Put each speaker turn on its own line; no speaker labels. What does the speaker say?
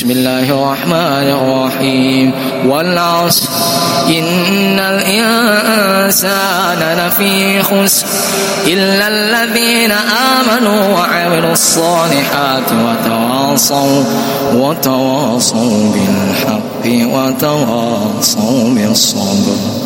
بسم الله الرحمن الرحيم والعصر إن الإنسان لفي خسر إلا الذين آمنوا وعملوا الصالحات وتواصوا بالحق وتواصوا بالصبر.